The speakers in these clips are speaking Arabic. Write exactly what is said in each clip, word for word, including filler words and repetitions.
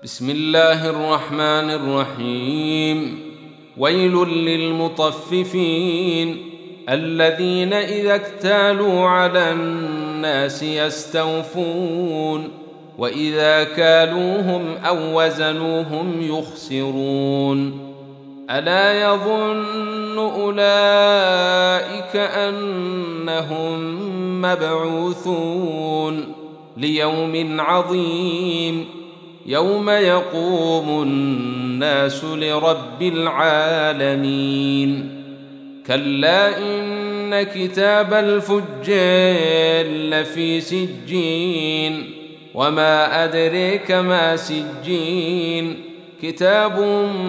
بسم الله الرحمن الرحيم. ويل للمطففين الذين إذا اكتالوا على الناس يستوفون وإذا كالوهم أو وزنوهم يخسرون. ألا يظن أولئك أنهم مبعوثون ليوم عظيم يوم يقوم الناس لرب العالمين. كلا إن كتاب الفجار لفي سجين وما أدريك ما سجين كتاب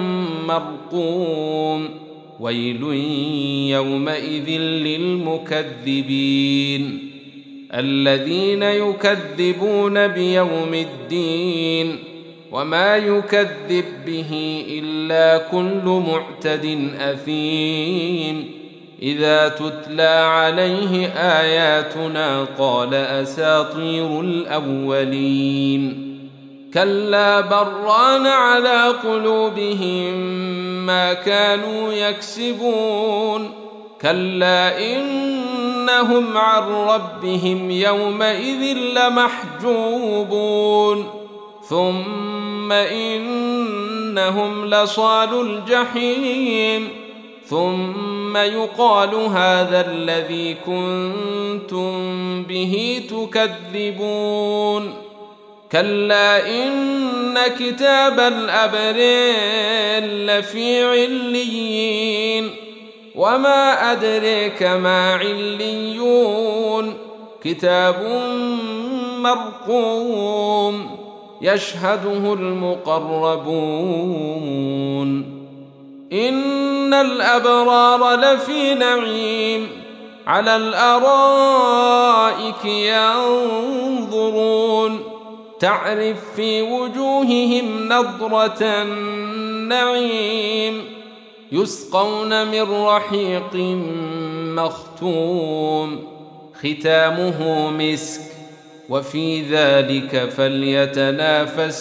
مرقوم. ويل يومئذ للمكذبين الذين يكذبون بيوم الدين وما يكذب به إلا كل معتد أثيم إذا تتلى عليه آياتنا قال أساطير الأولين. كلا بران على قلوبهم ما كانوا يكسبون. كلا إنهم عن ربهم يومئذ لمحجوبون ثم إنهم لصالو الجحيم ثم يقال هذا الذي كنتم به تكذبون. كلا إن كتاب الأبرار لفي عليين وما أدريك ما عليون كتاب مرقوم يشهده المقربون. إن الأبرار لفي نعيم على الأرائك ينظرون تعرف في وجوههم نضرة النعيم يسقون من رحيق مختوم ختامه مسك وفي ذلك فليتنافس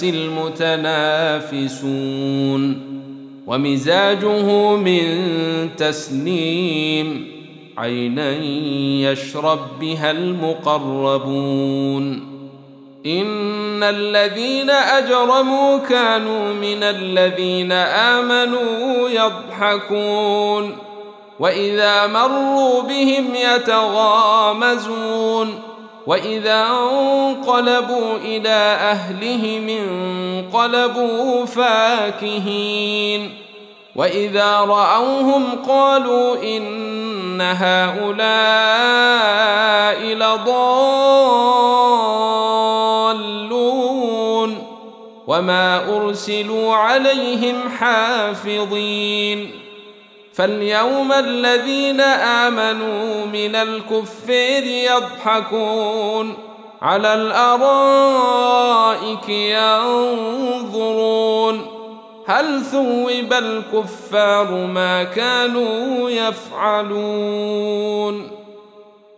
المتنافسون. ومزاجه من تسنيم عينا يشرب بها المقربون. إن الذين أجرموا كانوا من الذين آمنوا يضحكون وإذا مروا بهم يتغامزون وإذا انقلبوا إلى أهلهم انقلبوا فاكهين وإذا رأوهم قالوا إن هؤلاء لضالون وما أرسلوا عليهم حافظين. فاليوم الذين آمنوا من الكفار يضحكون على الأرائك ينظرون هل ثوب الكفار ما كانوا يفعلون.